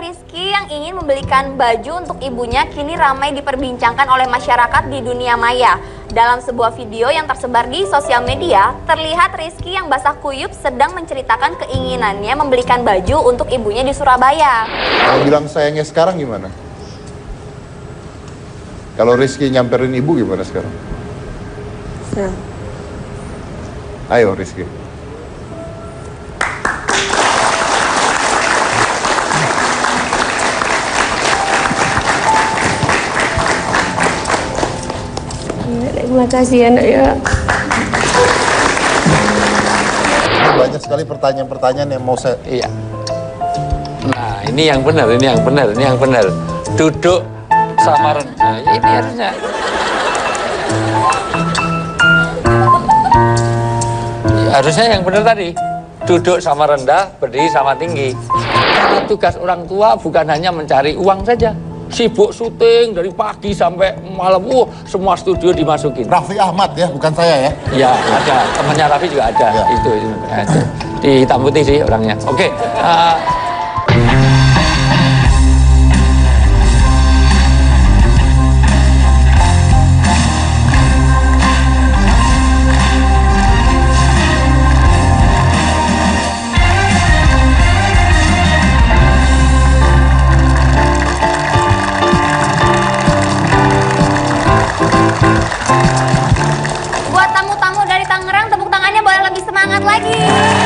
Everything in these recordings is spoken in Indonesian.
Rizky yang ingin membelikan baju untuk ibunya kini ramai diperbincangkan oleh masyarakat di dunia maya. Dalam sebuah video yang tersebar di sosial media, terlihat Rizky yang basah kuyup sedang menceritakan keinginannya membelikan baju untuk ibunya di Surabaya. Kalau bilang sayangnya sekarang gimana? Kalau Rizky nyamperin ibu gimana sekarang? Ayo Rizky. Terima kasih ya, Nak ya. Banyak sekali pertanyaan-pertanyaan yang mau saya... Iya. Nah, ini yang benar, ini yang benar, ini yang benar. Duduk sama rendah. Nah, ini harusnya. Harusnya yang benar tadi. Duduk sama rendah, berdiri sama tinggi. Karena tugas orang tua bukan hanya mencari uang saja. Sibuk syuting dari pagi sampai malam, semua studio dimasukin. Raffi Ahmad ya, bukan saya ya? Ya, ada. Temannya Raffi juga ada. Ya. Itu. Di hitam putih sih orangnya. Oke. Buat tamu-tamu dari Tangerang, tepuk tangannya boleh lebih semangat lagi.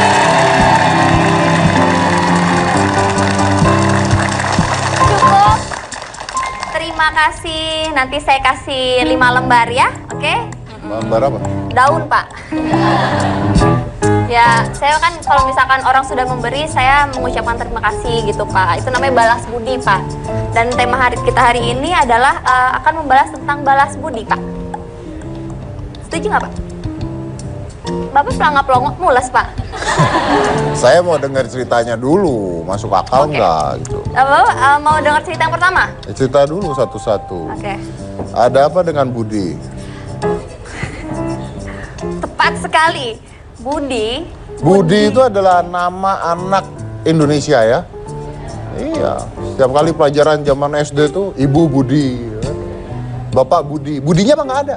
Cukup. Terima kasih. Nanti saya kasih 5 lembar ya, oke? Lembar apa? Daun, Pak. Ya, saya kan kalau misalkan orang sudah memberi, saya mengucapkan terima kasih gitu, Pak. Itu namanya balas budi, Pak. Dan tema kita hari ini adalah akan membalas tentang balas budi, Pak. Setuju nggak, Pak? Bapak pelangap-pelongok mules, Pak. Saya mau dengar ceritanya dulu, masuk akal nggak gitu. Bapak mau dengar cerita yang pertama? Cerita dulu satu-satu. Oke. Ada apa dengan Budi? Tepat sekali. Budi. Budi itu adalah nama anak Indonesia ya? Iya, setiap kali pelajaran zaman SD itu Ibu Budi, Bapak Budi. Budinya mah nggak ada.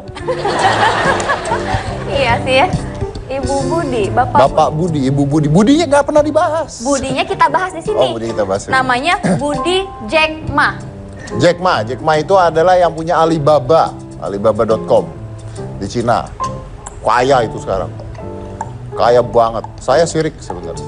Iya sih ya. Ibu Budi, Bapak Budi, Ibu Budi. Budinya nggak pernah dibahas. Budinya kita bahas di sini. Oh, Budi kita bahas. Namanya Budi Jack Ma. Jack Ma. Jack Ma itu adalah yang punya Alibaba, Alibaba.com di Cina. Kaya itu sekarang. Kaya banget. Saya sirik sebenarnya.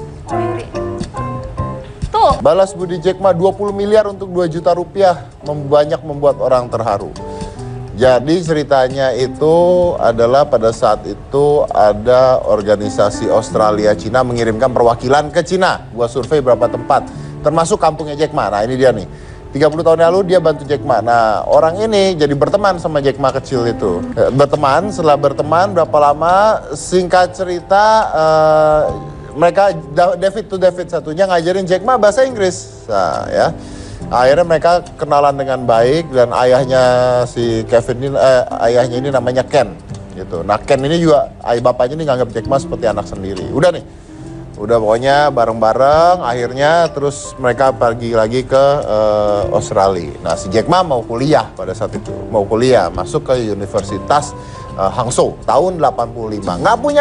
Tuh. Balas budi Jack Ma 20 miliar untuk 2 juta rupiah. Banyak membuat orang terharu. Jadi ceritanya itu adalah pada saat itu ada organisasi Australia Cina mengirimkan perwakilan ke Cina buat survei berapa tempat. Termasuk kampungnya Jack Ma. Nah ini dia nih. 30 tahun lalu dia bantu Jack Ma. Nah orang ini jadi berteman sama Jack Ma kecil itu. Berteman, setelah berteman berapa lama, singkat cerita mereka David to David satunya ngajarin Jack Ma bahasa Inggris. Nah ya, akhirnya mereka kenalan dengan baik dan ayahnya si Kevin ini, ayahnya ini namanya Ken gitu. Nah Ken ini juga ayah bapaknya ini nganggap Jack Ma seperti anak sendiri. Udah nih. Udah pokoknya bareng-bareng, akhirnya terus mereka pergi lagi ke Australia. Nah si Jack Ma mau kuliah pada saat itu, mau kuliah, masuk ke Universitas Hangzhou tahun 85. Nggak punya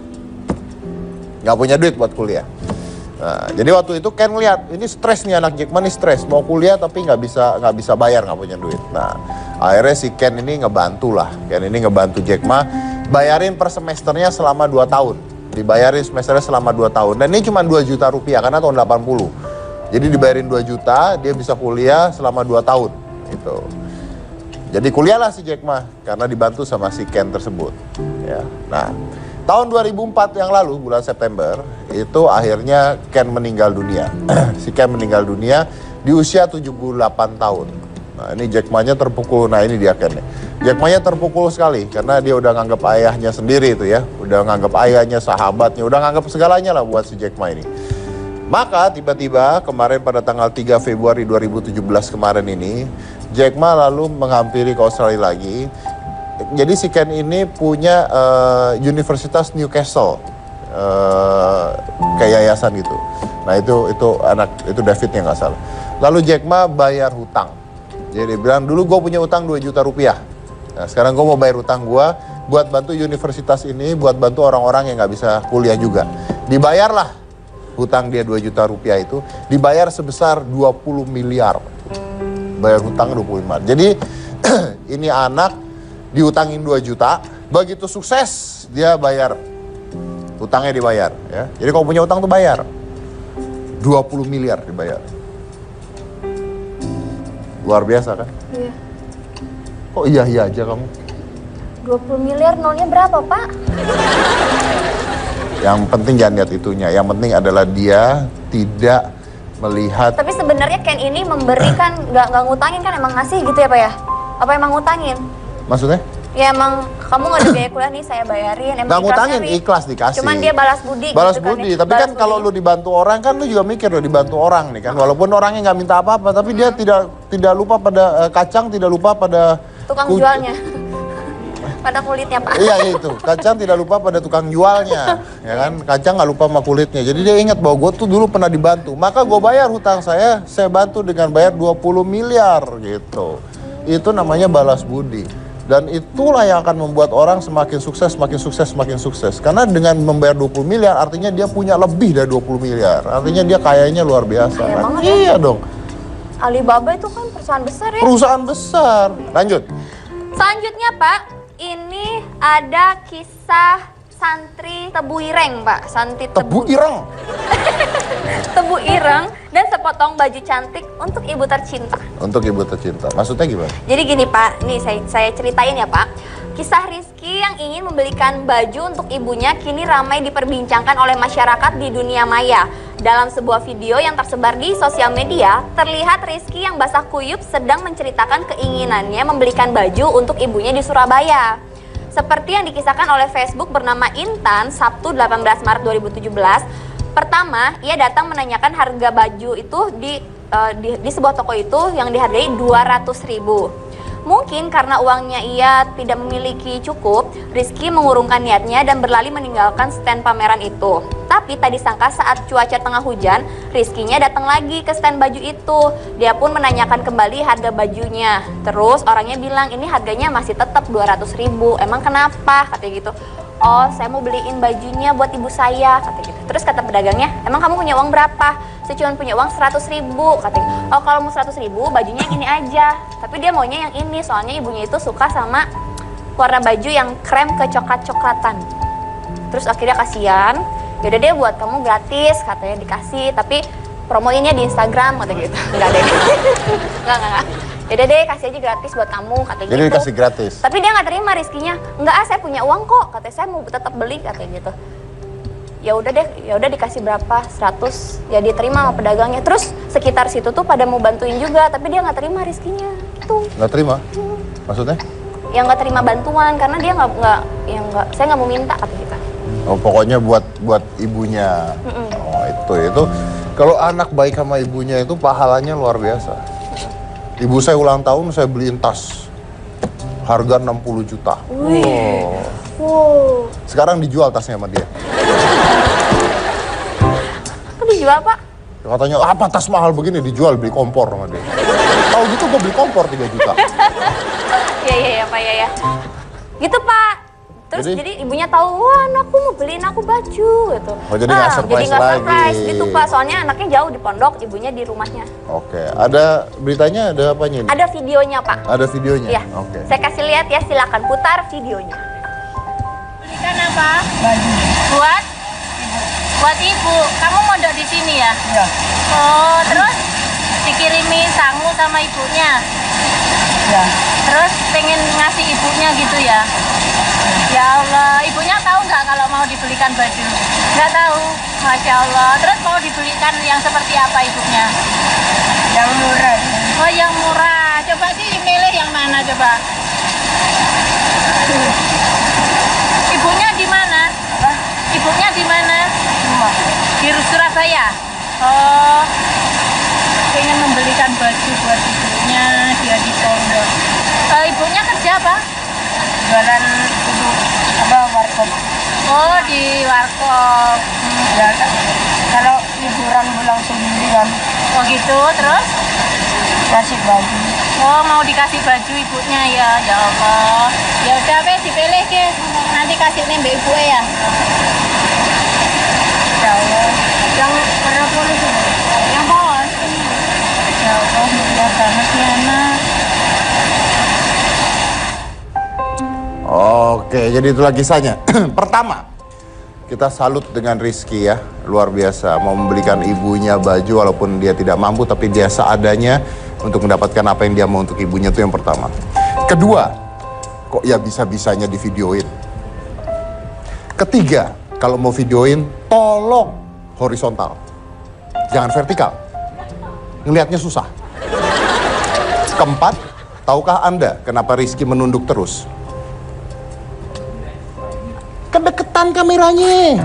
duit buat kuliah. Nah, jadi waktu itu Ken lihat, ini stres nih anak Jack Ma nih stres, mau kuliah tapi nggak bisa bayar, nggak punya duit. Nah akhirnya si Ken ini ngebantu Jack Ma, bayarin per semesternya selama 2 tahun. Dibayarin semesternya selama 2 tahun. Dan ini cuma 2 juta rupiah karena tahun 80. Jadi dibayarin 2 juta, dia bisa kuliah selama 2 tahun. Gitu. Jadi kuliahlah si Jack Ma karena dibantu sama si Ken tersebut. Ya. Nah, tahun 2004 yang lalu, bulan September, itu akhirnya Ken meninggal dunia. Si Ken meninggal dunia di usia 78 tahun. Nah ini Jack Ma-nya terpukul, nah ini dia Ken. Jack Ma-nya terpukul sekali karena dia udah nganggap ayahnya sendiri itu ya. Udah nganggap ayahnya, sahabatnya, udah nganggap segalanya lah buat si Jack Ma ini. Maka tiba-tiba kemarin pada tanggal 3 Februari 2017 kemarin ini, Jack Ma lalu menghampiri ke Australia lagi. Jadi si Ken ini punya Universitas Newcastle. kayak yayasan gitu. Nah itu Davidnya nggak salah. Lalu Jack Ma bayar hutang. Jadi dia bilang dulu gue punya utang 2 juta rupiah. Nah sekarang gue mau bayar hutang gue buat bantu universitas ini, buat bantu orang-orang yang nggak bisa kuliah juga. Dibayarlah hutang dia 2 juta rupiah itu, dibayar sebesar 20 miliar. Bayar hutang 20 miliar. Jadi ini anak diutangin 2 juta, begitu sukses dia bayar. Hutangnya dibayar ya. Jadi kalau punya utang tuh bayar. 20 miliar dibayar. Luar biasa kan? Iya. Kok iya aja kamu? 20 miliar nolnya berapa, Pak? Yang penting jangan lihat itunya. Yang penting adalah dia tidak melihat. Tapi sebenarnya Ken ini memberikan, nggak ngutangin kan, emang ngasih gitu ya, Pak ya? Apa emang ngutangin? Maksudnya? Ya emang kamu nggak ada biaya kuliah nih, saya bayarin. Emang Nggak ikhlas ngutangin, nyari. ikhlas dikasih. Cuman dia balas budi. Balas gitu kan budi, ya. tapi Balas kan kalau budi. lu dibantu orang kan lu juga mikir lo dibantu orang nih kan. Walaupun orangnya nggak minta apa-apa, tapi dia tidak lupa pada kacang, tidak lupa pada Tukang jualnya. Pada kulitnya, Pak. Iya itu, kacang tidak lupa pada tukang jualnya, ya kan? Kacang nggak lupa sama kulitnya. Jadi dia ingat bahwa gue tuh dulu pernah dibantu, maka gue bayar hutang saya bantu dengan bayar 20 miliar gitu. Itu namanya balas budi. Dan itulah yang akan membuat orang semakin sukses, semakin sukses, semakin sukses. Karena dengan membayar 20 miliar, artinya dia punya lebih dari 20 miliar. Artinya dia kayanya luar biasa. Kaya Kan? banget ya. Iya dong, Alibaba itu kan perusahaan besar ya. perusahaan besar. Lanjut. Selanjutnya, Pak, ini ada kisah santri Tebu Ireng, Pak. Santri Tebu ireng. Tebu Ireng dan sepotong baju cantik untuk ibu tercinta. Untuk ibu tercinta. Maksudnya gimana? Jadi gini, Pak, nih saya ceritain ya, Pak. Kisah Rizky yang ingin membelikan baju untuk ibunya kini ramai diperbincangkan oleh masyarakat di dunia maya. Dalam sebuah video yang tersebar di sosial media, terlihat Rizky yang basah kuyup sedang menceritakan keinginannya membelikan baju untuk ibunya di Surabaya. Seperti yang dikisahkan oleh Facebook bernama Intan, Sabtu 18 Maret 2017. Pertama, ia datang menanyakan harga baju itu di sebuah toko itu yang dihargai 200.000. Mungkin karena uangnya ia tidak memiliki cukup, Rizky mengurungkan niatnya dan berlari meninggalkan stand pameran itu. Tapi tak disangka saat cuaca tengah hujan, Rizky-nya datang lagi ke stand baju itu. Dia pun menanyakan kembali harga bajunya. Terus orangnya bilang ini harganya masih tetap 200.000. Emang kenapa? Katanya gitu. Oh, saya mau beliin bajunya buat ibu saya, katanya gitu. Terus kata pedagangnya, emang kamu punya uang berapa? Saya cuma punya uang 100.000, katanya. Oh, kalau mau 100.000, bajunya yang ini aja. Tapi dia maunya yang ini, soalnya ibunya itu suka sama warna baju yang krem kecoklat-coklatan. Terus akhirnya kasihan, yaudah deh buat kamu gratis, katanya dikasih. Tapi promoinnya di Instagram, katanya gitu. Enggak deh. Enggak. Yaudah deh kasih aja gratis buat kamu, katanya Jadi gitu. dikasih gratis. Tapi dia nggak terima Rizky-nya. Enggak, saya punya uang kok. Katanya saya mau tetap beli, katanya gitu. Ya udah dikasih berapa? 100. Ya diterima sama pedagangnya. Terus sekitar situ tuh pada mau bantuin juga, tapi dia nggak terima Rizky-nya. Gitu. Nggak terima? Maksudnya? Yang nggak terima bantuan karena dia saya nggak mau minta, kata kita. Oh, pokoknya buat ibunya. Oh, itu. Kalau anak baik sama ibunya itu pahalanya luar biasa. Ibu saya ulang tahun, saya beliin tas. Harga 60 juta. Wih. Oh. Wow. Sekarang dijual tasnya sama dia. Kok dijual, Pak? Katanya, apa tas mahal begini? Dijual, beli kompor sama dia. Tahu gitu gue beli kompor 3 juta. Iya, Pak, ya. Gitu, Pak. Terus jadi ibunya tahu, wah anakku mau beliin aku baju gitu. Oh, jadi nggak surprise lagi. Gitu, Pak. Soalnya anaknya jauh di pondok, ibunya di rumahnya. Oke, ada beritanya, ada apanya ini? Ada videonya, Pak. Ada videonya? Iya. Oke. Saya kasih lihat ya, silakan putar videonya. Belikan apa? Baju. Buat ibu. Kamu mondok di sini ya? Iya. Oh, terus dikirimi sangu sama ibunya? Iya. Terus pengen ngasih ibunya gitu ya? Ya Allah, ibunya tahu nggak kalau mau dibelikan baju? Nggak tahu, Masya Allah. Terus mau dibelikan yang seperti apa ibunya? Yang murah. Oh, yang murah. Coba sih milih yang mana coba? Ibunya di mana? Ibunya di mana? Di Surabaya. Oh, pengen membelikan baju buat ibunya, dia di pondok. Ibunya kerja apa? Jualan itu apa warkop. Oh, di warkop. Ya kan, kalau liburan pulang sendiri kan Oh gitu, terus? kasih baju. Oh, mau dikasih baju ibunya ya, ya Allah. Ya udah, Pe, dipilih ke. Nanti kasih nih mbak ibu ya. Ya Allah, yang warna polos ini. Yang polos ini. Ya Allah, mulia banget nih anak. Oke, jadi itulah kisahnya. Pertama, kita salut dengan Rizky ya, luar biasa. Mau membelikan ibunya baju walaupun dia tidak mampu, tapi dia seadanya untuk mendapatkan apa yang dia mau untuk ibunya, itu yang pertama. Kedua, kok ya bisa-bisanya di videoin. Ketiga, kalau mau videoin, tolong horizontal, jangan vertikal. Ngelihatnya susah. Keempat, tahukah Anda kenapa Rizky menunduk terus? Kedeketan kameranya.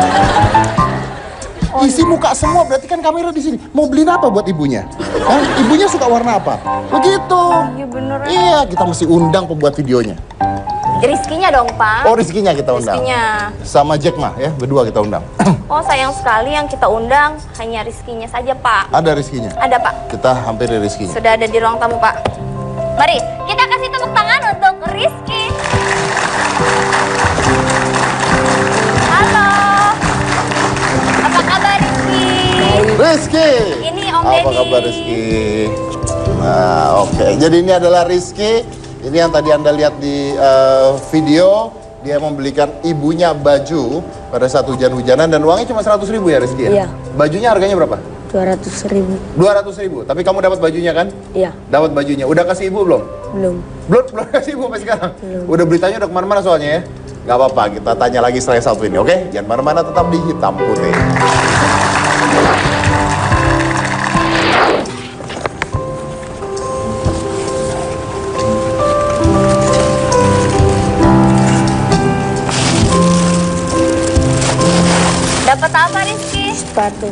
Isi muka semua, berarti kan kamera di sini. Mau beliin apa buat ibunya? Hah? Ibunya suka warna apa? Begitu. Iya bener ya. Iya, kita mesti undang pembuat videonya. Rizkinya dong, Pak. Oh, Rizkinya kita undang. Rizkinya. Sama Jack mah ya, berdua kita undang. Oh, sayang sekali yang kita undang hanya Rizkinya saja, Pak. Ada Rizkinya. Ada, Pak. Kita hampiri Rizkinya. Sudah ada di ruang tamu, Pak. Mari, kita kasih tepuk tangan untuk Rizky. Halo. Apa kabar, Rizky? Rizky. Ini Om Apa Deddy. kabar Rizky? Nah, oke. Jadi ini adalah Rizky. Ini yang tadi Anda lihat di video. Dia membelikan ibunya baju pada saat hujan-hujanan dan uangnya cuma 100.000 ya Rizky ya? Iya. Bajunya harganya berapa? 200.000. 200.000. Tapi kamu dapat bajunya kan? Iya. Dapat bajunya. Udah kasih ibu belum? Belum. Belum kasih ibu sampai sekarang? Udah beritanya udah kemana-mana soalnya ya? Gak apa-apa, kita tanya lagi setelah yang satu ini, oke? Jangan mana-mana, tetap di Hitam Putih. Dapat apa, Rizky? Sepatu.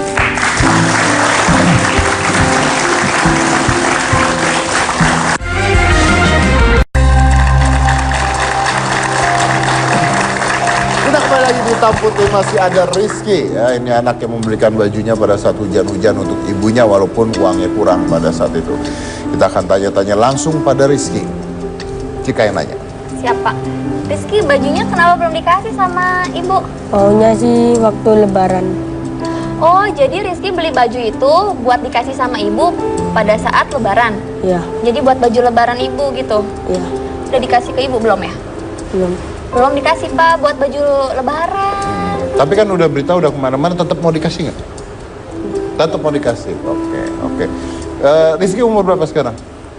Kita kembali lagi di Hitam Putih, masih ada Rizky. Ya, ini anak yang membelikan bajunya pada saat hujan-hujan untuk ibunya walaupun uangnya kurang pada saat itu. Kita akan tanya-tanya langsung pada Rizky. Jika yang nanya. Siapa? Rizky, bajunya kenapa belum dikasih sama ibu? Maunya sih waktu lebaran. Oh, jadi Rizky beli baju itu buat dikasih sama ibu pada saat lebaran? Iya. Jadi buat baju lebaran ibu gitu? Iya. Udah dikasih ke ibu belum ya? Belum. Belum dikasih, Pak, buat baju lebaran. Tapi kan udah berita udah kemana-mana, tetap mau dikasih nggak? Tetap mau dikasih. Oke. Rizky umur berapa sekarang?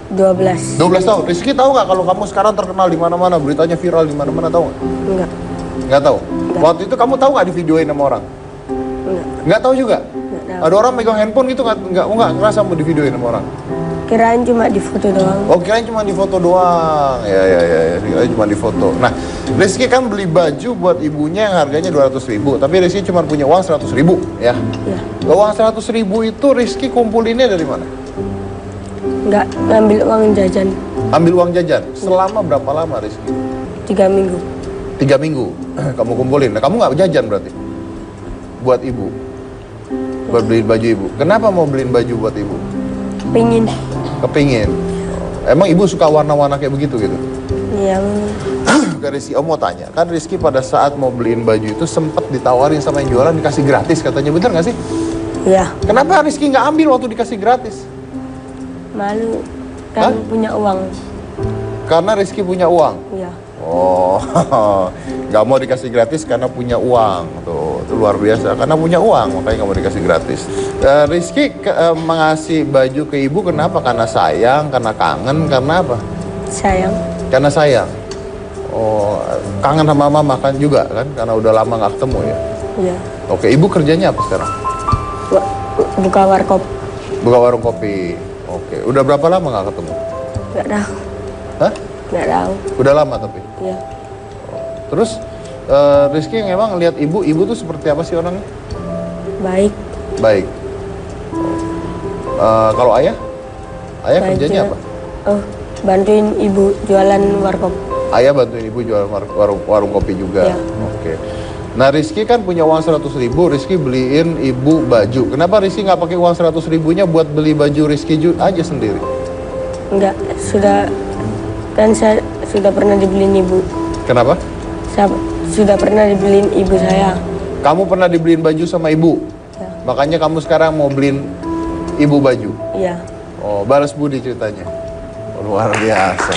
12. 12 tahun. Rizky tahu nggak kalau kamu sekarang terkenal di mana-mana, beritanya viral di mana-mana, tahu nggak? Enggak. Nggak tahu. Waktu itu kamu tahu nggak di videoin sama orang? Enggak. Nggak tahu juga. Nggak tahu. Ada orang megang handphone gitu nggak ngerasa mau di videoin sama orang. Kirain cuma di foto doang. Oh, kirain cuma di foto doang. Ya. Kirain cuma di foto. Nah, Rizky kan beli baju buat ibunya yang harganya 200.000, tapi Rizky cuma punya uang 100.000, ya. Iya. Uang 100.000 itu Rizky kumpulinnya dari mana? Enggak ngambil uang jajan Ambil uang jajan. Selama berapa lama Rizky? 3 minggu. 3 minggu kamu kumpulin. Nah, kamu nggak jajan berarti? Buat ibu? Buat beliin baju ibu. Kenapa mau beliin baju buat ibu? Pingin. Kepingin. Emang ibu suka warna-warna kayak begitu gitu? Yang Ke Rizky, Om mau tanya. Kan Rizky pada saat mau beliin baju itu sempet ditawarin sama yang jualan dikasih gratis katanya. Bener nggak sih? ya Kenapa Rizky nggak ambil waktu dikasih gratis? malu kan Hah? punya uang. Karena Rizky punya uang. Ya. Oh, nggak mau dikasih gratis karena punya uang. Tuh, itu luar biasa. Karena punya uang, makanya nggak mau dikasih gratis. Rizky mengasih baju ke ibu kenapa? Karena sayang, karena kangen, karena apa? Sayang. Karena sayang. Oh, kangen sama mama kan juga kan? Karena udah lama nggak ketemu ya. Ya. Oke, ibu kerjanya apa sekarang? Buka warkop. Buka warung kopi. Oke, udah berapa lama nggak ketemu? Nggak tahu. Hah? Nggak tahu. Udah lama tapi. Ya. Terus Rizky memang lihat ibu tuh seperti apa sih orangnya? Baik. Baik. Kalau ayah? Ayah Baik kerjanya juga. apa? Oh, bantuin ibu jualan warkop. Ayah bantuin ibu jual warung kopi juga. Iya. Oke. Nah Rizky kan punya uang 100.000, Rizky beliin ibu baju. Kenapa Rizky nggak pakai uang 100.000-nya buat beli baju Rizky aja sendiri? Enggak, saya sudah pernah dibeliin ibu. Kenapa? Saya sudah pernah dibeliin ibu saya. Kamu pernah dibeliin baju sama ibu? Ya. Makanya kamu sekarang mau beliin ibu baju? Iya. Oh, balas budi ceritanya. Oh, luar biasa.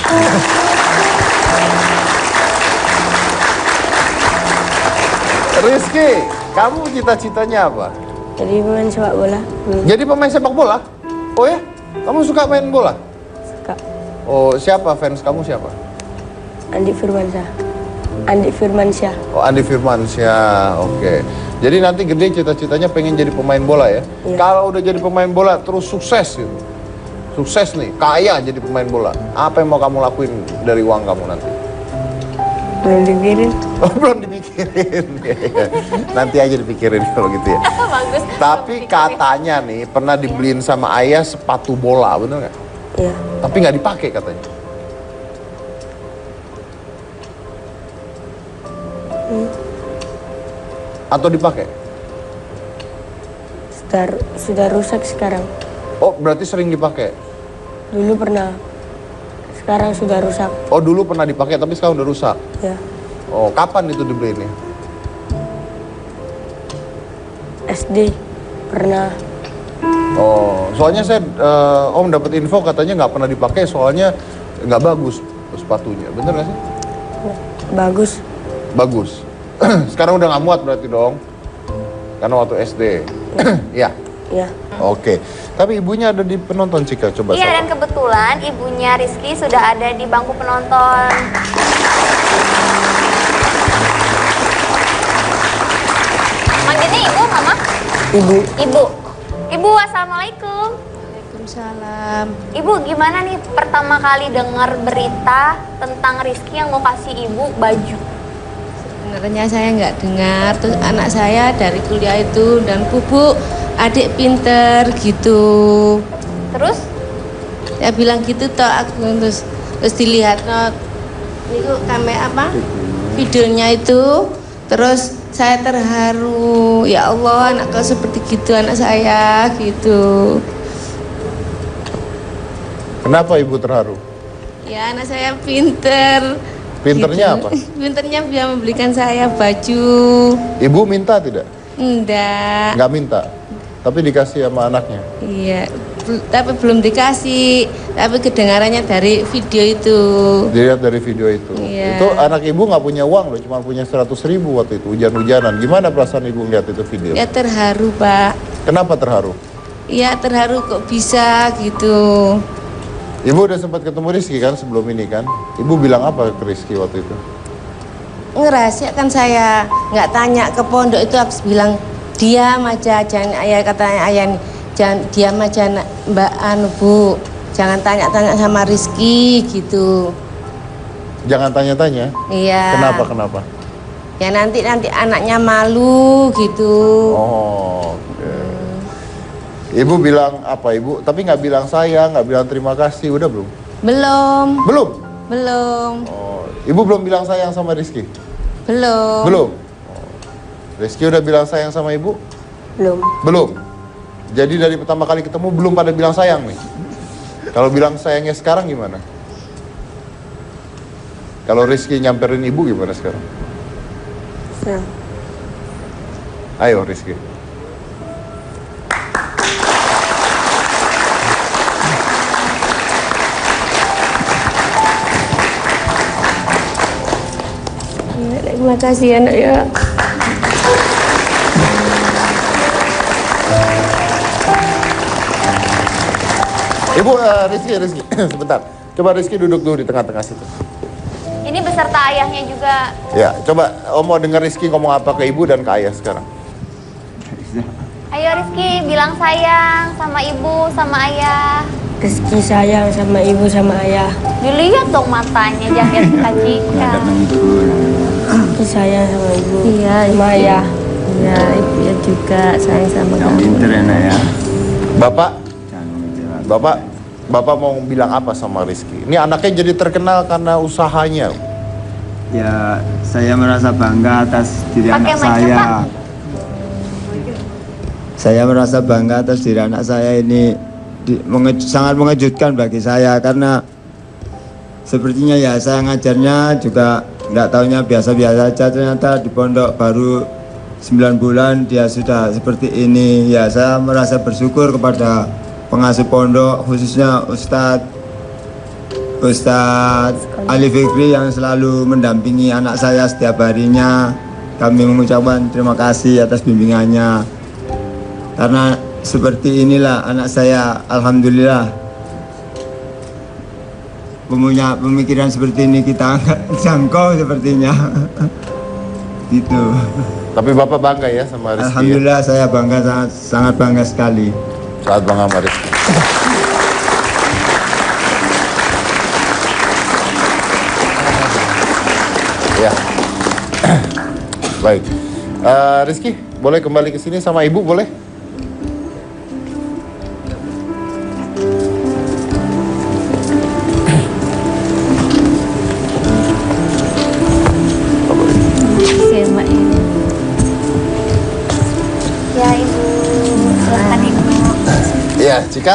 Rizky, kamu cita-citanya apa? Jadi pemain sepak bola. Jadi pemain sepak bola? Oh ya? Kamu suka main bola? Suka. Oh, siapa fans kamu siapa? Andi Firmansyah. Andi Firmansyah. Oh, Andi Firmansyah. Oke. Jadi nanti gede cita-citanya pengen jadi pemain bola ya? Iya. Kalau udah jadi pemain bola terus sukses gitu. Sukses nih, kaya jadi pemain bola. Apa yang mau kamu lakuin dari uang kamu nanti? Belum dipikirin. Oh, belum dipikirin. Nanti aja dipikirin kalau gitu ya. Bagus. Tapi katanya nih pernah dibeliin sama ayah sepatu bola, bener nggak? Iya. Tapi nggak dipakai katanya. Atau dipakai? Sudah rusak sekarang. Oh, berarti sering dipakai. Dulu pernah. Sekarang sudah rusak. Oh, dulu pernah dipakai tapi sekarang udah rusak. Ya. Oh, kapan itu dibeliinnya? SD pernah. Oh, soalnya saya Om dapat info katanya nggak pernah dipakai soalnya nggak bagus sepatunya. Bener nggak sih? Bagus. Bagus. Sekarang udah nggak muat berarti dong. Karena waktu SD. Iya. Ya. Oke. Tapi ibunya ada di penonton Cika, coba Iya, sapa. dan kebetulan ibunya Rizky sudah ada di bangku penonton. Manggilnya ibu, mama? Ibu. Ibu. Ibu, assalamualaikum. Waalaikumsalam. Ibu, gimana nih pertama kali dengar berita tentang Rizky yang mau kasih ibu baju? Sebenarnya saya nggak dengar, terus anak saya dari kuliah itu dan bubu adik pinter gitu. Terus? Ya bilang gitu toh aku terus dilihat itu kamera videonya itu, terus saya terharu. Ya Allah, anak kau seperti gitu anak saya gitu. Kenapa ibu terharu? Ya anak saya pinter. Pinternya Gitu. apa? Pinternya bisa membelikan saya baju. Ibu minta tidak? Enggak. Nggak minta. Tapi dikasih sama anaknya. Iya, tapi belum dikasih. Tapi kedengarannya dari video itu. Dilihat dari video itu. Iya. Itu anak ibu nggak punya uang loh, cuma punya 100.000 waktu itu, hujan-hujanan. Gimana perasaan ibu ngeliat itu video? Ya terharu, Pak. Kenapa terharu? Ya terharu kok bisa gitu. Ibu udah sempat ketemu Rizky kan sebelum ini kan? Ibu bilang apa ke Rizky waktu itu? Ngerahasiakan saya, nggak tanya ke pondok itu, aku bilang diam aja, jangan ayah katanya ayah nih, jangan diam aja Mbak Anu Bu, jangan tanya-tanya sama Rizky gitu. Jangan tanya-tanya. Iya. Kenapa? Ya nanti anaknya malu gitu. Oh, oke. Ibu bilang apa ibu? Tapi nggak bilang sayang, nggak bilang terima kasih, udah belum? Belum. Belum? Oh, ibu belum bilang sayang sama Rizky? Belum. Belum? Oh. Rizky udah bilang sayang sama ibu? Belum. Belum? Jadi dari pertama kali ketemu belum pada bilang sayang nih? Kalau bilang sayangnya sekarang gimana? Kalau Rizky nyamperin ibu gimana sekarang? Senang. Ayo Rizky. Terima kasih anak ya. Ibu, Rizky, sebentar. Coba Rizky duduk dulu di tengah-tengah situ. Ini beserta ayahnya juga. Ya, coba Om mau dengar Rizky ngomong apa ke ibu dan ke ayah sekarang. Ayo Rizky, bilang sayang sama ibu, sama ayah. Rizky sayang sama ibu sama ayah. Dilihat dong matanya, jaket Kak Cika. Rizky sayang sama ibu. Iya, Sama ayah. Iya, ibu ya juga sayang sama Yang kamu. pinter enak ya. Bapak mau bilang apa sama Rizky? Ini anaknya jadi terkenal karena usahanya. Ya, saya merasa bangga atas diri Pakai anak mic-nya, saya. Pak. Saya merasa bangga atas diri anak saya ini sangat mengejutkan bagi saya karena sepertinya ya saya ngajarnya juga nggak taunya biasa-biasa aja, ternyata di pondok baru 9 bulan dia sudah seperti ini. Ya, saya merasa bersyukur kepada pengasuh pondok, khususnya Ustadz Ali Fikri yang selalu mendampingi anak saya setiap harinya. Kami mengucapkan terima kasih atas bimbingannya. Karena seperti inilah anak saya, alhamdulillah, punya pemikiran seperti ini kita nggak jangkau sepertinya. Gitu. Tapi Bapak bangga ya sama Rizky? Alhamdulillah ya? Saya bangga, sangat bangga sekali. Sangat bangga sama Rizky. Ya. Baik. Rizky, boleh kembali ke sini sama Ibu, boleh? Ya Ibu, silakan Ibu. Iya, Cika.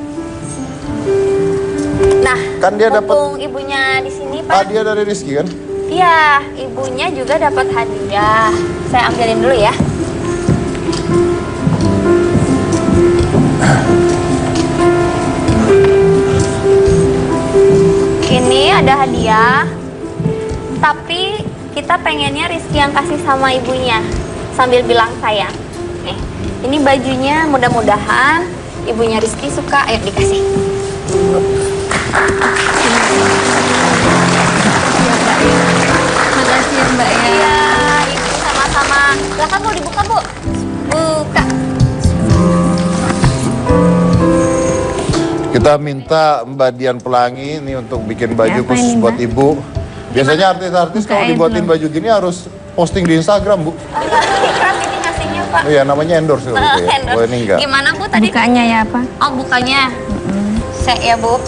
Nah, Kan dia dapat mumpung ibunya di sini Pak. hadiah dari Rizky kan? Iya, ibunya juga dapat hadiah. Saya ambilin dulu ya. Ini ada hadiah, tapi kita pengennya Rizky yang kasih sama ibunya sambil bilang sayang. Nih, ini bajunya, mudah-mudahan ibunya Rizky suka. Ayo dikasih. Makasih ya Mbak ya. Iya, Ibu sama-sama. Silakan Bu, dibuka Bu. Buka. Kita minta Mbak Dian Pelangi ini untuk bikin baju Apa khusus ini, buat Mbak? Ibu. Biasanya artis-artis kalau Bukain dibuatin dulu. baju gini harus posting di Instagram, Bu. Enggak, ikhlas ini ngasihnya Pak. Iya, namanya endorse gitu ya. Endorse. Oh, ini enggak. Gimana Bu tadi? Bukanya ya apa? Oh, bukanya. Sek ya Bu.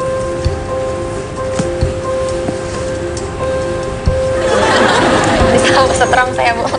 Bisa setram saya Bu.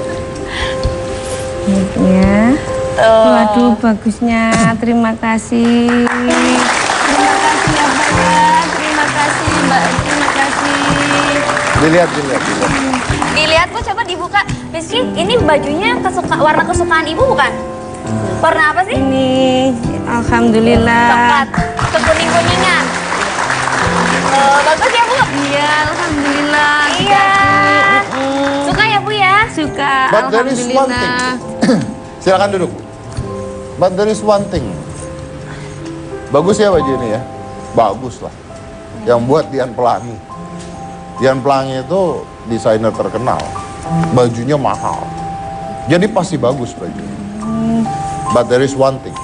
Ya. Tuh. Waduh, bagusnya. Terima kasih. Terima kasih ya Mbak ya. Terima kasih Mbak. Terima kasih. Dilihat. Dilihat Bu, coba dibuka. Rizky, ini bajunya warna kesukaan Ibu bukan? Warna apa sih? Ini alhamdulillah. Coklat, kekuning-kuningan. Bagus ya Bu? Iya, alhamdulillah. Iya. Mm-mm. Suka ya Bu ya? Suka. But there is one thing. Alhamdulillah. Silakan duduk. But there is one thing. Bagus ya baju ini ya? Bagus lah. Yang buat Dian Pelangi. Dian Pelangi itu desainer terkenal. Bajunya mahal. Jadi pasti bagus bajunya. But there is one thing.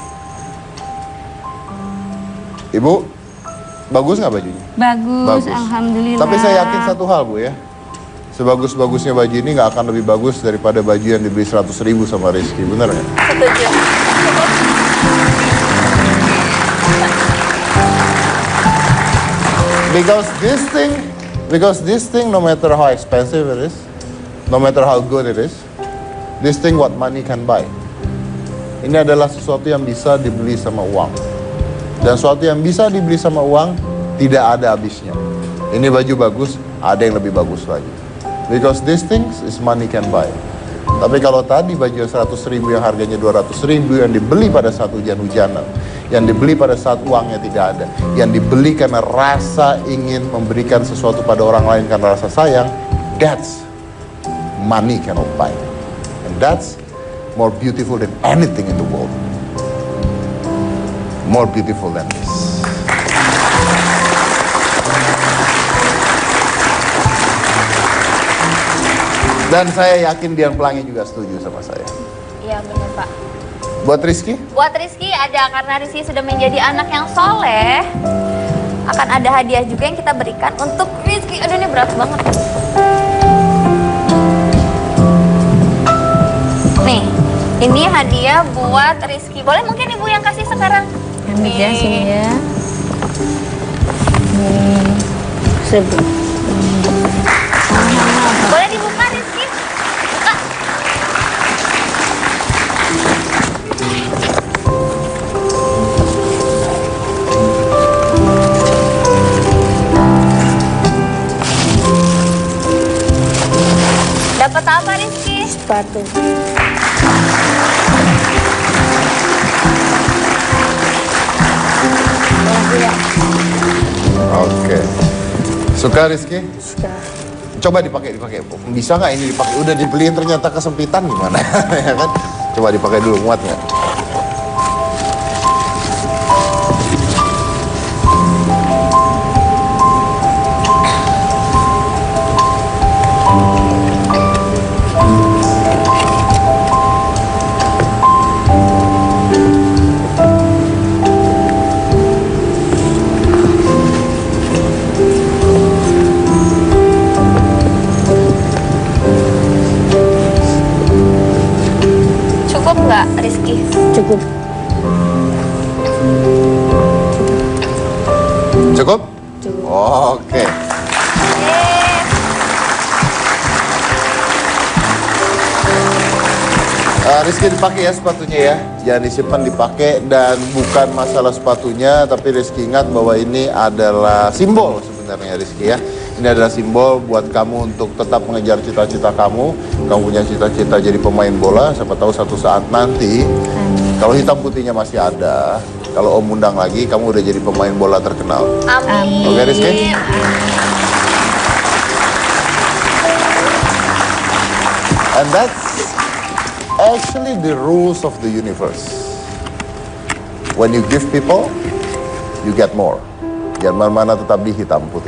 Ibu, bagus nggak bajunya? Bagus, alhamdulillah. Tapi saya yakin satu hal Bu ya. Sebagus-bagusnya baju ini nggak akan lebih bagus daripada baju yang dibeli 100.000 sama Rizky. Bener nggak? Setuju. Because this thing, no matter how expensive it is, no matter how good it is, this thing what money can buy. Ini adalah sesuatu yang bisa dibeli sama uang. Dan sesuatu yang bisa dibeli sama uang tidak ada habisnya. Ini baju bagus, ada yang lebih bagus lagi. Because these things is money can buy. Tapi kalau tadi baju 100.000 yang harganya 200.000 yang dibeli pada saat hujan-hujanan, yang dibeli pada saat uangnya tidak ada, yang dibeli karena rasa ingin memberikan sesuatu pada orang lain karena rasa sayang, that's money cannot buy. And that's more beautiful than anything in the world. More beautiful than this. Dan saya yakin Dian Pelangi juga setuju sama saya. Iya benar Pak. Buat Rizky? Buat Rizky ada, karena Rizky sudah menjadi anak yang soleh, akan ada hadiah juga yang kita berikan untuk Rizky. Aduh ini berat banget. Nih, ini hadiah buat Rizky. Boleh mungkin Ibu yang kasih sekarang? Ambil ya, Nih. sini ya. Sebut. sepatu. Oke. Suka Rizky? Suka. Coba dipakai. Bisa nggak ini dipakai? Udah dibeliin ternyata kesempitan gimana? Ya kan? Coba dipakai dulu, muat nggak? Cukup nggak, Rizky? Cukup. Cukup? Cukup. Oke. Rizky dipakai ya sepatunya ya. Jangan disimpan, dipakai. Dan bukan masalah sepatunya, tapi Rizky ingat bahwa ini adalah simbol sebenarnya Rizky ya. Ini adalah simbol buat kamu untuk tetap mengejar cita-cita kamu. Kamu punya cita-cita jadi pemain bola, siapa tahu satu saat nanti, kalau hitam putihnya masih ada, kalau Om undang lagi, kamu udah jadi pemain bola terkenal. Amin. Oke, Rizky? And that's actually the rules of the universe. When you give people, you get more. Jangan mana-mana, tetap di hitam putih.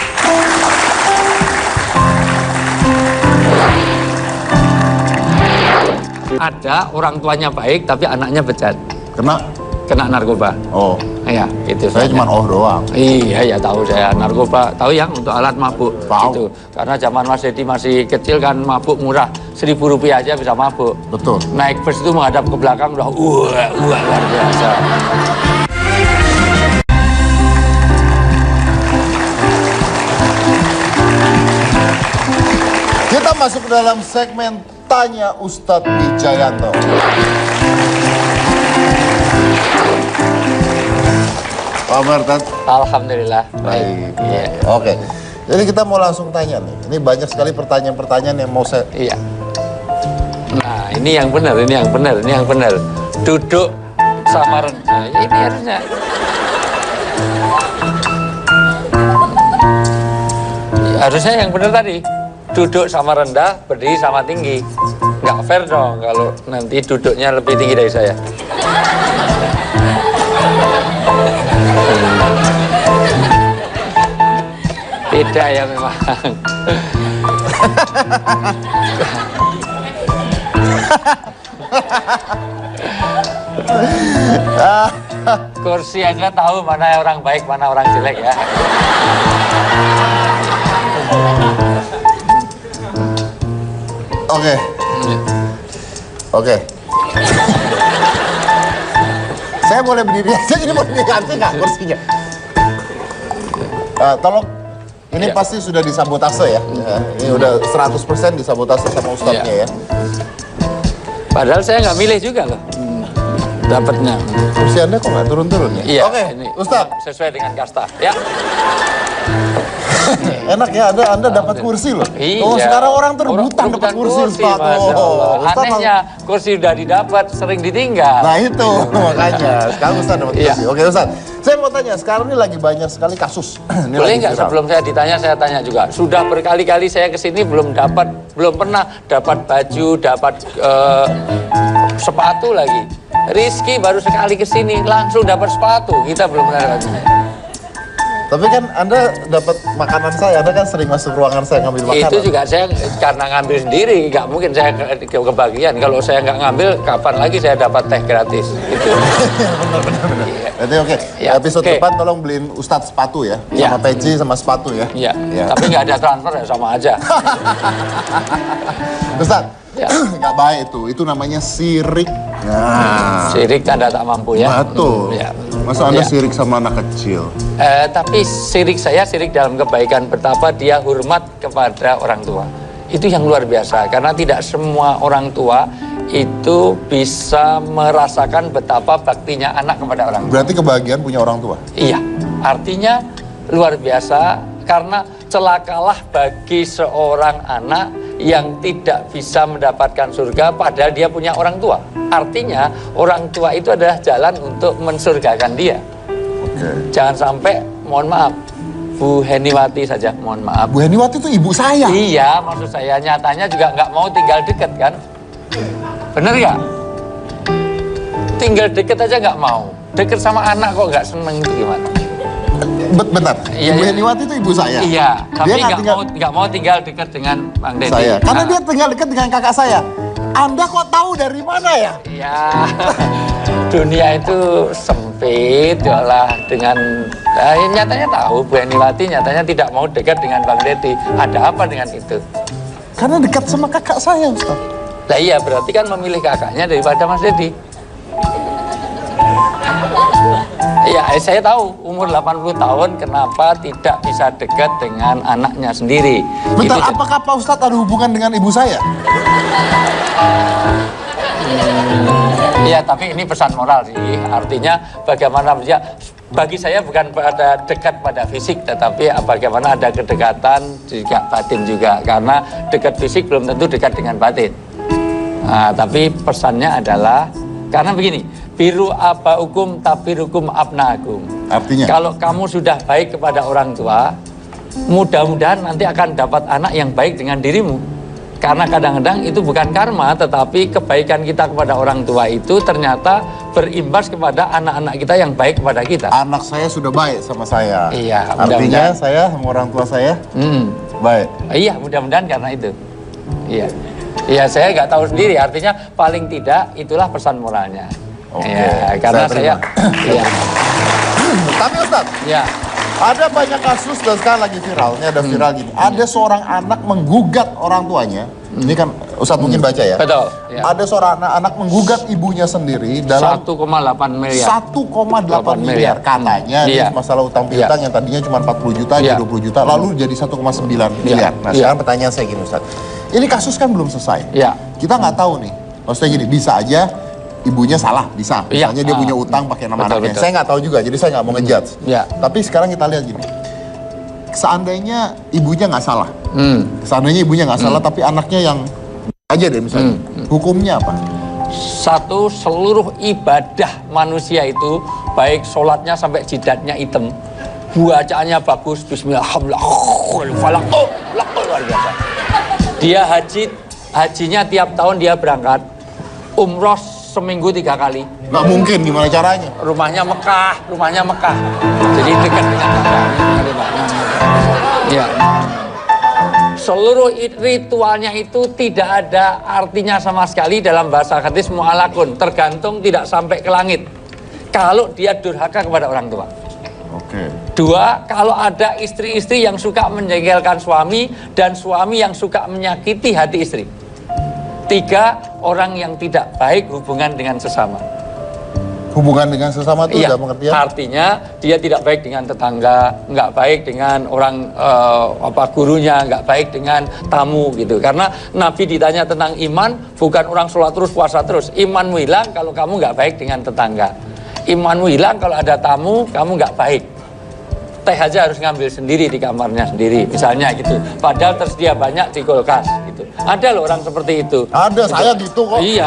Ada orang tuanya baik tapi anaknya bejat, kena narkoba. Oh, Ya, itu saya cuma doang. Iya, ya tahu saya narkoba. Tahu yang untuk alat mabuk. Tahu. Itu. Karena zaman Mas Dedi masih kecil kan mabuk murah. Rp1.000 aja bisa mabuk. Betul. Naik bus itu menghadap ke belakang udah luar biasa. Kita masuk ke dalam segmen Tanya Ustadz Wijayanto. Pak Martat. Alhamdulillah. Baik. Iya. Oke. Jadi kita mau langsung tanya nih. Ini banyak sekali pertanyaan-pertanyaan yang mau saya... Iya. Nah, ini yang benar. Duduk sama rendah. Ini harusnya. Harusnya yang benar tadi. Duduk sama rendah, berdiri sama tinggi. Nggak fair dong kalau nanti duduknya lebih tinggi dari saya. Beda ya memang. Kursi Anda tahu mana orang baik, mana orang jelek ya. Oke. Oke. Saya boleh berdiri aja, ini mau diganti nggak kursinya? Tolong, ini Iya. pasti sudah disabotase ya. Ini udah 100% disabotase sama ustadznya ya. Padahal saya nggak milih juga loh. Dapatnya. Kursi Anda kok nggak turun-turun ya? Iya. Oke, ini Ustadz. sesuai dengan kasta. Ya. Enak ya, Anda dapat kursi loh. Iya. Oh, sekarang orang terhutang dapat kursi, Ustadz. Masya Allah. Ustadz Anehnya kursi udah didapat, sering ditinggal. Nah itu makanya sekarang Ustadz dapat Iya. kursi. Oke Ustadz, saya mau tanya sekarang ini lagi banyak sekali kasus. Ini Boleh lagi nggak viral. sebelum saya ditanya, saya tanya juga. Sudah berkali-kali saya kesini belum pernah dapat baju, dapat sepatu lagi. Rizky baru sekali kesini langsung dapat sepatu. Kita belum pernah dapat. Tapi kan Anda dapat makanan saya, Anda kan sering masuk ruangan saya ngambil makanan. Itu juga saya karena ngambil sendiri, nggak mungkin saya kebagian. Kalau saya nggak ngambil, kapan lagi saya dapat teh gratis? Itu. Benar-benar. Iya. Berarti oke. Ya, Episode oke. depan tolong beliin Ustadz sepatu ya, Ya. sama peci sama sepatu ya. Iya. Ya. Tapi nggak ada transfer ya sama aja. Ustadz, Ya. nggak baik itu namanya sirik. Nah, Sirik tanda tak mampu ya. betul. Ya. Masa Anda Ya. sirik sama anak kecil? Tapi sirik saya sirik dalam kebaikan, betapa dia hormat kepada orang tua. Itu yang luar biasa, karena tidak semua orang tua itu bisa merasakan betapa baktinya anak kepada orang tua. Berarti kebahagiaan punya orang tua? Iya, artinya luar biasa, karena celakalah bagi seorang anak yang tidak bisa mendapatkan surga padahal dia punya orang tua. Artinya orang tua itu adalah jalan untuk mensurgakan dia. Jangan sampai, mohon maaf, Bu Heniwati saja, mohon maaf. Bu Heniwati itu ibu saya. Iya, maksud saya nyatanya juga nggak mau tinggal deket kan? Bener nggak? Tinggal deket aja nggak mau. Deket sama anak kok nggak seneng, itu gimana? Bentar, Iya, Ibu iya. Heniwati itu ibu saya. Iya, tapi Dia nggak mau tinggal dekat dengan Bang Deddy. saya. Karena Nah, dia tinggal dekat dengan kakak saya. Anda kok tahu dari mana ya? Iya, dunia itu sempit, lah dengan nyatanya tahu Bu Heniwati nyatanya tidak mau dekat dengan Bang Deddy. Ada apa dengan itu? Karena dekat sama kakak saya, Ustaz. Nah iya, berarti kan memilih kakaknya daripada Mas Deddy. Iya, saya tahu umur 80 tahun kenapa tidak bisa dekat dengan anaknya sendiri. Bentar, Itu- apakah Pak Ustadz ada hubungan dengan ibu saya? Iya, tapi ini pesan moral sih. Artinya bagaimana ya, bagi saya bukan pada dekat pada fisik, tetapi bagaimana ada kedekatan juga batin juga. Karena dekat fisik belum tentu dekat dengan batin. Nah, tapi pesannya adalah karena begini, biru abaukum tabirukum abnaakum. Artinya? Kalau kamu sudah baik kepada orang tua, mudah-mudahan nanti akan dapat anak yang baik dengan dirimu. Karena kadang-kadang itu bukan karma, tetapi kebaikan kita kepada orang tua itu ternyata berimbas kepada anak-anak kita yang baik kepada kita. Anak saya sudah baik sama saya. Iya, Artinya mudah-mudahan. saya sama orang tua saya baik. Iya, mudah-mudahan karena itu. Iya. Iya, saya nggak tahu sendiri. Artinya paling tidak itulah pesan moralnya. Oke, Ya, karena saya iya, Tapi Ustaz, ya, ada banyak kasus dan sekarang lagi viral. Ini ada viral gini. Ada seorang anak menggugat orang tuanya. Ini kan Ustaz mungkin baca ya. betul. Ya. Ada seorang anak menggugat ibunya sendiri dalam 1,8 miliar. 1,8 miliar. Katanya Iya. ini masalah utang Iya. piutang yang tadinya cuma 40 juta, Iya. jadi 20 juta, lalu jadi 1,9 miliar. Nah, Iya. sekarang pertanyaan saya gini Ustaz. Ini kasus kan belum selesai. Ya. Kita nggak tahu nih. Maksudnya gini, bisa aja ibunya salah, bisa. Iya. Misalnya dia punya utang pakai nama Betul, anaknya. betul. Saya nggak tahu juga, jadi saya nggak mau ngejudge. Iya. Tapi sekarang kita lihat gini. Seandainya ibunya nggak salah, seandainya ibunya nggak salah, tapi anaknya yang aja deh misalnya, hukumnya apa? Satu, seluruh ibadah manusia itu, baik sholatnya sampai jidatnya hitam, bacaannya bagus, bismillahirrahmanirrahim, luar biasa. Dia hajinya tiap tahun dia berangkat, umroh seminggu 3 kali. Nggak mungkin, gimana caranya? Rumahnya Mekah. Jadi dekat dengan rumahnya. Ya. Seluruh ritualnya itu tidak ada artinya sama sekali dalam bahasa hadis mu'alakun, tergantung tidak sampai ke langit. Kalau dia durhaka kepada orang tua. Oke. 2, kalau ada istri-istri yang suka menjengkelkan suami dan suami yang suka menyakiti hati istri. 3, orang yang tidak baik hubungan dengan sesama. Hubungan dengan sesama itu Iya, udah pengertian? artinya dia tidak baik dengan tetangga, nggak baik dengan orang gurunya, nggak baik dengan tamu gitu. Karena Nabi ditanya tentang iman, bukan orang sholat terus puasa terus. Imanmu hilang kalau kamu nggak baik dengan tetangga. Imanmu hilang kalau ada tamu, kamu nggak baik. Teh aja harus ngambil sendiri di kamarnya sendiri, misalnya gitu. Padahal tersedia banyak di kulkas gitu. Ada loh orang seperti itu. Ada, saya gitu kok. Iya.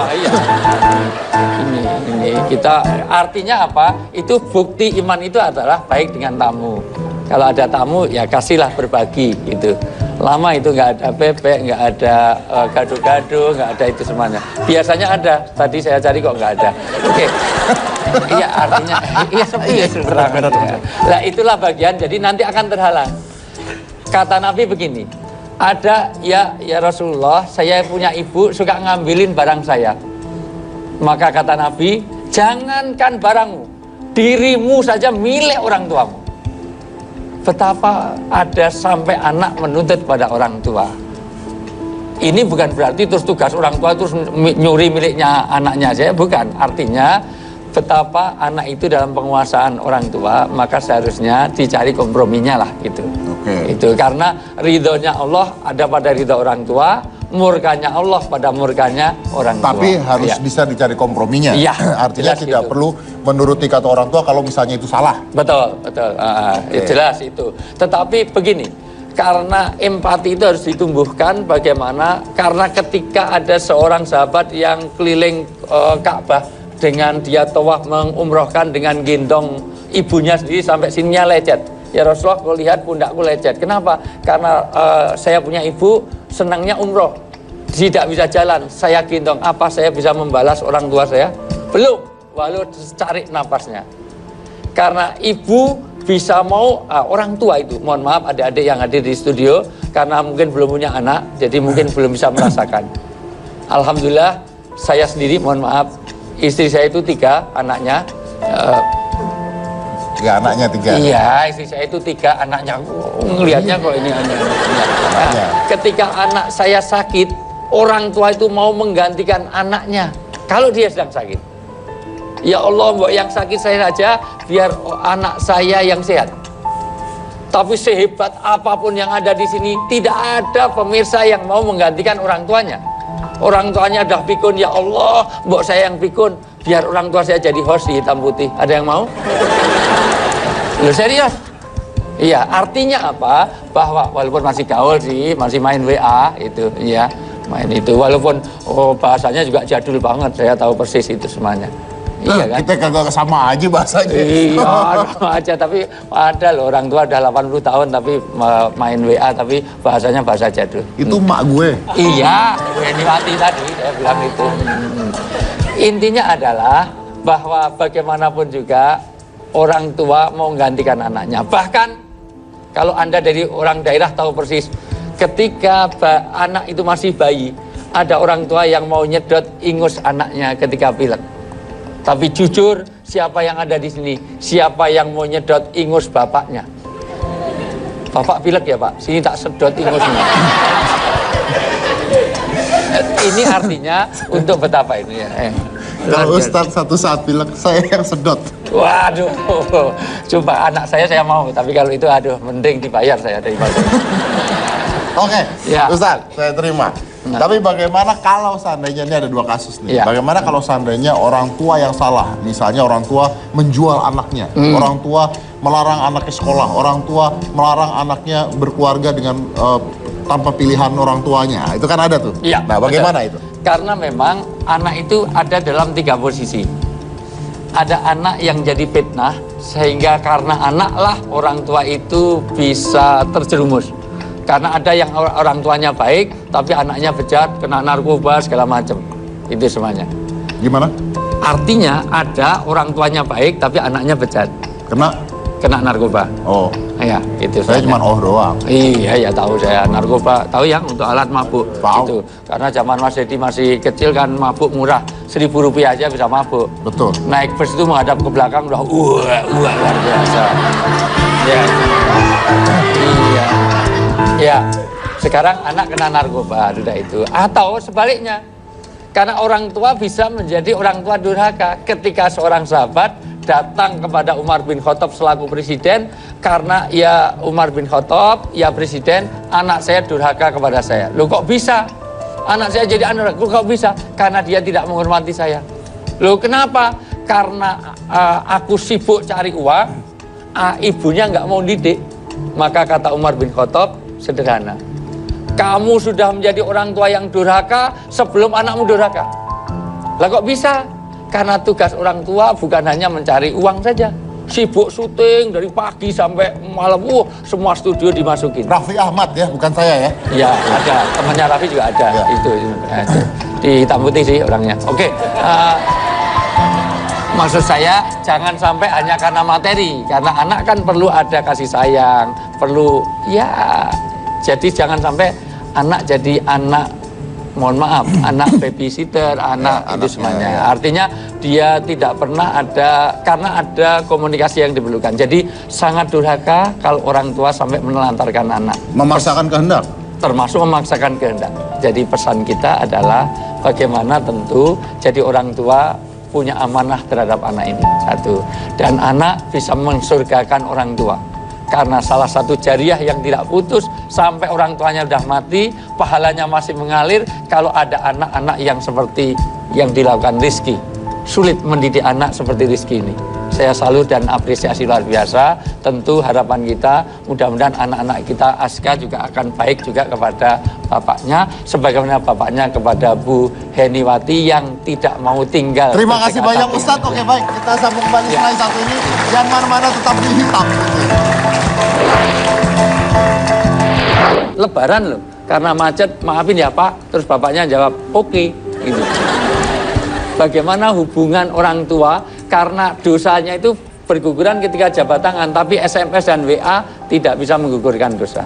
Ini kita artinya apa? Itu bukti iman itu adalah baik dengan tamu. Kalau ada tamu ya kasihlah berbagi gitu. Lama itu nggak ada bebek, nggak ada gado-gado, nggak ada itu semuanya. Biasanya ada. Tadi saya cari kok nggak ada. Oke. Iya artinya iya sepi ya serangan. Nah itulah bagian. Jadi nanti akan terhalang. Kata Nabi begini. Ada ya Rasulullah, saya punya ibu suka ngambilin barang saya. Maka kata Nabi, jangankan barangmu, dirimu saja milik orang tuamu. Betapa ada sampai anak menuntut pada orang tua. Ini bukan berarti terus tugas orang tua terus nyuri miliknya anaknya saja, bukan. Artinya betapa anak itu dalam penguasaan orang tua, maka seharusnya dicari komprominya lah gitu. Oke. Itu karena ridhonya Allah ada pada ridho orang tua, murkanya Allah pada murkanya orang tua. Tapi harus Iya. bisa dicari komprominya. Iya, Artinya jelas tidak itu. perlu menuruti kata orang tua kalau misalnya itu salah. Betul. Oke. Jelas itu. Tetapi begini, Karena empati itu harus ditumbuhkan. Bagaimana? Karena ketika ada seorang sahabat yang keliling Ka'bah dengan dia tawaf mengumrohkan dengan gendong ibunya sendiri sampai sininya lecet. Ya Rasulullah, kau lihat pundakku lecet. Kenapa? Karena saya punya ibu senangnya umroh, tidak bisa jalan. Saya gendong. Apa saya bisa membalas orang tua saya? Belum. Walau cari napasnya. Karena ibu bisa mau orang tua itu, mohon maaf adik-adik yang hadir di studio, karena mungkin belum punya anak, jadi mungkin belum bisa merasakan. Alhamdulillah saya sendiri, mohon maaf, istri saya itu 3 anaknya. 3 anaknya 3. Iya, istri saya itu 3 anaknya. Ngelihatnya kok ini anaknya. Ketika anak saya sakit, orang tua itu mau menggantikan anaknya kalau dia sedang sakit. Ya Allah, mbok yang sakit saya saja, biar anak saya yang sehat. Tapi sehebat apapun yang ada di sini, tidak ada pemirsa yang mau menggantikan orang tuanya. Orang tuanya dah pikun, ya Allah, mbok saya yang pikun, biar orang tua saya jadi host di Hitam Putih. Ada yang mau? Loh, serius? Iya, artinya apa? Bahwa walaupun masih gaul sih, masih main WA itu, ya, main itu. Walaupun bahasanya juga jadul banget, saya tahu persis itu semuanya. Iya kan? Kita kagak sama aja bahasanya. Iya, sama aja. Tapi ada loh orang tua udah 80 tahun tapi main WA tapi bahasanya bahasa jadul. Itu mak gue. Iya, Weniwati tadi saya bilang itu. Intinya adalah bahwa bagaimanapun juga orang tua mau menggantikan anaknya. Bahkan kalau Anda dari orang daerah tahu persis, ketika anak itu masih bayi, ada orang tua yang mau nyedot ingus anaknya ketika pilek. Tapi jujur, siapa yang ada di sini? Siapa yang mau nyedot ingus bapaknya? Bapak pilek ya Pak? Sini tak sedot ingusnya. Ini artinya untuk betapa ini ya. Kalau Ustadz satu saat pilek, saya yang sedot. Waduh, coba anak saya mau. Tapi kalau itu aduh, mending dibayar saya daripada. Oke, Ya. Ustadz, saya terima. Nah. Tapi bagaimana kalau seandainya ini ada 2 kasus nih? Ya. Bagaimana kalau seandainya orang tua yang salah? Misalnya orang tua menjual anaknya, orang tua melarang anaknya sekolah, orang tua melarang anaknya berkeluarga dengan tanpa pilihan orang tuanya. Itu kan ada tuh. Iya, Nah, bagaimana betul. itu? Karena memang anak itu ada dalam 3 posisi. Ada anak yang jadi fitnah, sehingga karena anaklah orang tua itu bisa terjerumus. Karena ada yang orang tuanya baik, tapi anaknya bejat, kena narkoba, segala macam. Itu semuanya. Gimana? Artinya ada orang tuanya baik, tapi anaknya bejat, kena narkoba. Oh, Ya, itu saya semuanya. cuma doang. Iya, ya tahu saya narkoba. Tahu yang untuk alat mabuk. Tahu. Itu. Karena zaman Mas Dedi masih kecil kan mabuk murah. Rp1.000 aja bisa mabuk. Betul. Naik bus itu menghadap ke belakang udah luar biasa. Ya. Iya. Ya. Sekarang anak kena narkoba sudah itu. Atau sebaliknya. Karena orang tua bisa menjadi orang tua durhaka. Ketika seorang sahabat datang kepada Umar bin Khattab selaku presiden, karena ya Umar bin Khattab, ya presiden, anak saya durhaka kepada saya. Loh kok bisa? Anak saya jadi anak, kok bisa? Karena dia tidak menghormati saya. Loh kenapa? Karena aku sibuk cari uang, ibunya nggak mau didik. Maka kata Umar bin Khattab, sederhana. Kamu sudah menjadi orang tua yang durhaka sebelum anakmu durhaka. Lah kok bisa? Karena tugas orang tua bukan hanya mencari uang saja. Sibuk syuting dari pagi sampai malam. Semua studio dimasukin. Raffi Ahmad ya, bukan saya ya. Ya ada, temannya Raffi juga ada. Ya. Itu di Hitam Putih sih orangnya. Oke. Maksud saya jangan sampai hanya karena materi. Karena anak kan perlu ada kasih sayang. Perlu ya. Jadi jangan sampai anak jadi anak, mohon maaf, anak babysitter, anak Ya, itu semuanya. ya. Artinya dia tidak pernah ada, karena ada komunikasi yang diperlukan. Jadi sangat durhaka kalau orang tua sampai menelantarkan anak. Memaksakan kehendak. Termasuk memaksakan kehendak. Jadi pesan kita adalah bagaimana tentu jadi orang tua punya amanah terhadap anak ini. Satu. Dan anak bisa mensurgakan orang tua. Karena salah satu jariah yang tidak putus sampai orang tuanya sudah mati, pahalanya masih mengalir kalau ada anak-anak yang seperti yang dilakukan Rizky. Sulit mendidik anak seperti Rizky ini. saya salut dan apresiasi luar biasa. Tentu harapan kita mudah-mudahan anak-anak kita Aska juga akan baik juga kepada bapaknya, sebagaimana bapaknya kepada Bu Heniwati yang tidak mau tinggal. Terima kasih banyak Ustadz. Oke baik, kita sambung kembali setelah satu ini. Jangan mana-mana, tetap di Hitam. Lebaran loh, karena macet, maafin ya Pak. Terus bapaknya jawab, oke. Gitu. Bagaimana hubungan orang tua karena dosanya itu berguguran ketika jabat tangan, tapi SMS dan WA tidak bisa menggugurkan dosa.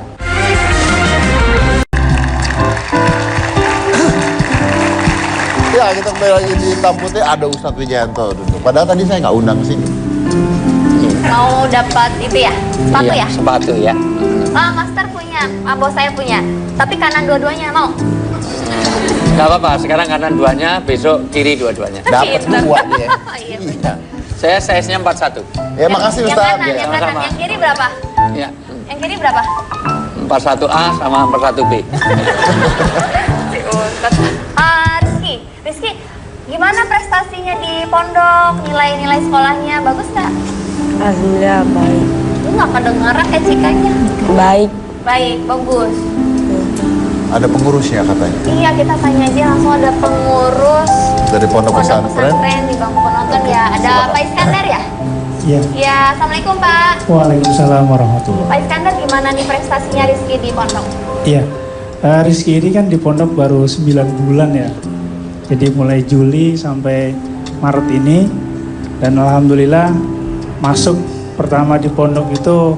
Ya, kita kembali lagi di Hitam Putih. Ada Ustadz Wijayanto dulu. Padahal tadi saya nggak undang sini. Mau dapat itu ya? Sepatu Iya, ya? sepatu ya. Master punya, bos saya punya. Tapi kanan dua-duanya mau. Gak apa-apa, sekarang kanan duanya, besok kiri dua-duanya. Dapat dua dia. Iya. Iya. Saya size-nya 41. Ya, makasih Yang Ustadz. kanan, Ya, yang kanan. sama-sama. Yang kiri berapa? Ya, Yang kiri berapa? 41A sama 41B. Si Ustadz. Rizky, gimana prestasinya di pondok? Nilai-nilai sekolahnya bagus nggak? Alhamdulillah baik. Lu nggak kedengeran kecikanya? Baik. Baik, bagus. Ada pengurusnya katanya. Iya, kita tanya aja langsung ada pengurus Dari Pondok Pesantren. di bangku penonton ya. Ada Pak Iskandar ya? Iya. Ya, Assalamualaikum Pak. Waalaikumsalam warahmatullahi. Pak Iskandar, gimana nih prestasinya Rizky di pondok? Iya. Rizky ini kan di pondok baru 9 bulan ya. Jadi mulai Juli sampai Maret ini, dan alhamdulillah masuk pertama di pondok itu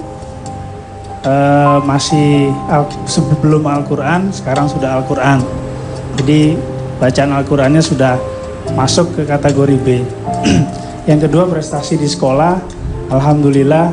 masih sebelum Al-Quran, sekarang sudah Al-Quran. Jadi bacaan Al-Qurannya sudah masuk ke kategori B. Yang kedua, prestasi di sekolah, alhamdulillah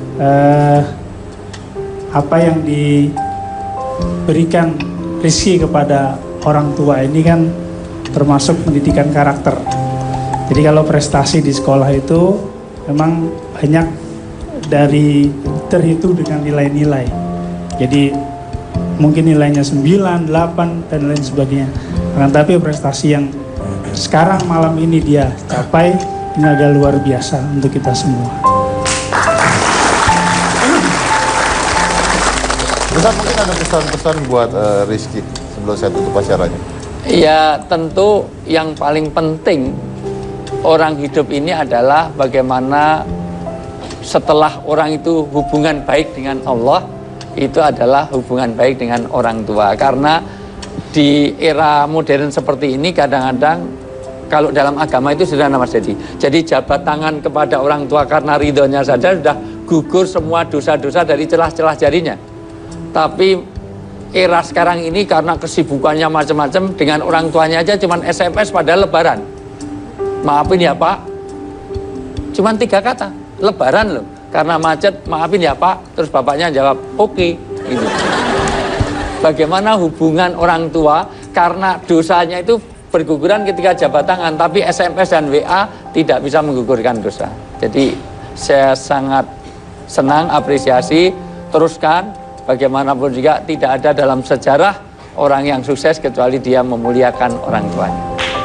apa yang diberikan Rizky kepada orang tua ini kan termasuk pendidikan karakter. Jadi kalau prestasi di sekolah itu memang banyak dari terhitung dengan nilai-nilai. Jadi mungkin nilainya 9, 8 dan lain sebagainya. Akan tapi prestasi yang sekarang malam ini dia capai ini agak luar biasa untuk kita semua. Ustaz, mungkin ada pesan-pesan buat Rizky sebelum saya tutup acaranya. Ya, tentu yang paling penting orang hidup ini adalah bagaimana setelah orang itu hubungan baik dengan Allah, itu adalah hubungan baik dengan orang tua. Karena di era modern seperti ini kadang-kadang kalau dalam agama itu sederhana Mas Dedi. Jadi jabat tangan kepada orang tua karena ridhonya saja sudah gugur semua dosa-dosa dari celah-celah jarinya. Tapi era sekarang ini karena kesibukannya macam-macam, dengan orang tuanya aja cuman SMS pada Lebaran. Maafin ya Pak, cuman 3 kata, Lebaran loh. Karena macet, maafin ya Pak. Terus bapaknya jawab, oke. Gitu. Bagaimana hubungan orang tua karena dosanya itu berguguran ketika jabat tangan, tapi SMS dan WA tidak bisa menggugurkan dosa. Jadi saya sangat senang, apresiasi, teruskan. Bagaimanapun juga tidak ada dalam sejarah orang yang sukses kecuali dia memuliakan orang tuanya.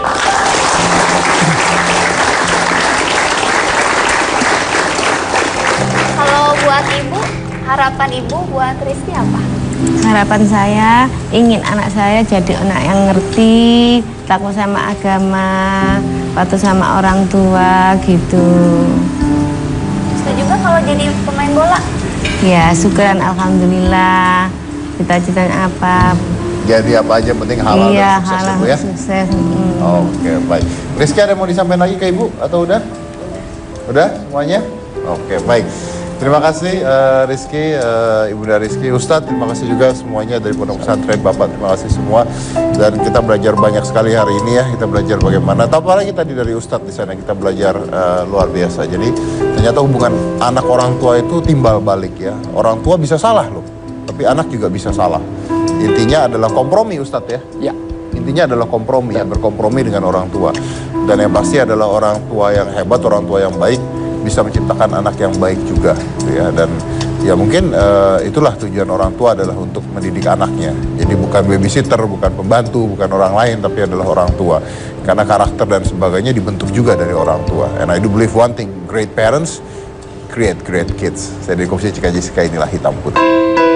Kalau buat ibu, harapan ibu buat Rizky apa? Harapan saya ingin anak saya jadi anak yang ngerti, takut sama agama, patuh sama orang tua gitu. Setuju juga kalau jadi pemain bola? Ya syukuran alhamdulillah. Cita-citanya apa? Jadi apa aja penting halal Iya, dan sukses halal ya Bu ya. sukses. Oke, baik. Rizky, ada mau disampaikan lagi ke Ibu atau udah? Udah semuanya? Oke, baik. Terima kasih Rizky, Ibunda Rizky, Ustadz, terima kasih juga semuanya dari Pondok Pesantren, Bapak, terima kasih semua. Dan kita belajar banyak sekali hari ini ya, kita belajar bagaimana. Apalagi tadi dari Ustadz di sana kita belajar luar biasa. Jadi ternyata hubungan anak orang tua itu timbal balik ya. Orang tua bisa salah loh, tapi anak juga bisa salah. Intinya adalah kompromi Ustadz ya. Ya. Intinya adalah kompromi, ya, berkompromi dengan orang tua. Dan yang pasti adalah orang tua yang hebat, orang tua yang baik bisa menciptakan anak yang baik juga gitu ya. Dan Ya mungkin itulah tujuan orang tua adalah untuk mendidik anaknya. Jadi bukan babysitter, bukan pembantu, bukan orang lain, tapi adalah orang tua. Karena karakter dan sebagainya dibentuk juga dari orang tua. And I do believe one thing, great parents create great kids. Saya dari Komisi Cika Jessica, inilah Hitam Putih.